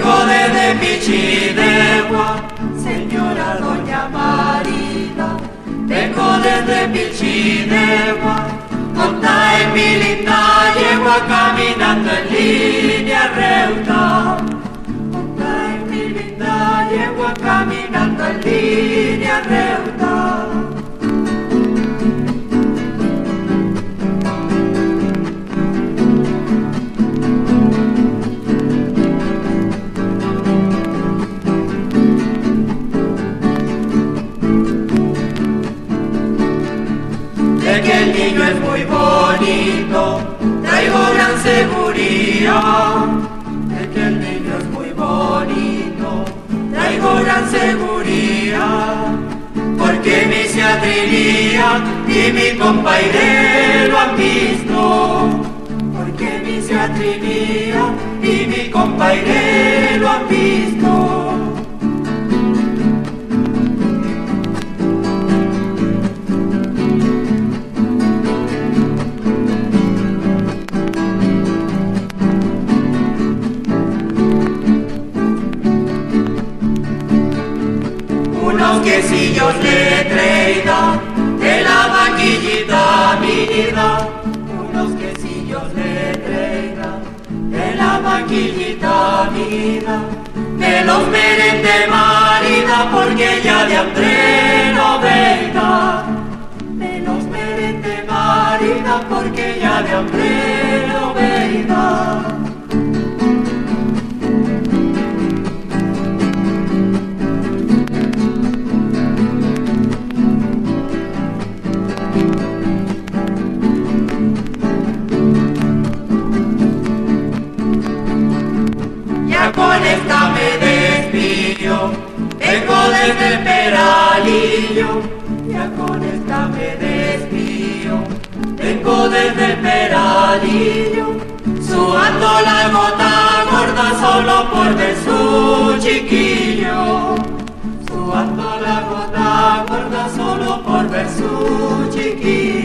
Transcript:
Vengo desde Pichidegua, señora doña Marina. Vengo desde Pichidegua, monta en mi linda yegua, caminando en línea recta. Monta en mi linda yegua, caminando en línea recta. De que el niño es muy bonito, traigo gran seguridad. De que el niño es muy bonito, traigo gran seguridad. Porque mi Seatrilía y mi compaire lo han visto. Porque mi Seatrilía y mi compaire lo han visto. Unos quesillos le traída de la vaquillita mida. Unos quesillos le traída de la vaquillita mida. Me los merende marida porque ya de hambre no venga. Me los merende marida porque ya de hambre no venga. Con esta me despido, vengo desde el Peralillo. Ya con esta me despido, vengo desde el Peralillo. Sudando la gota gorda solo por ver su chiquillo. Sudando la gota gorda solo por ver su chiquillo.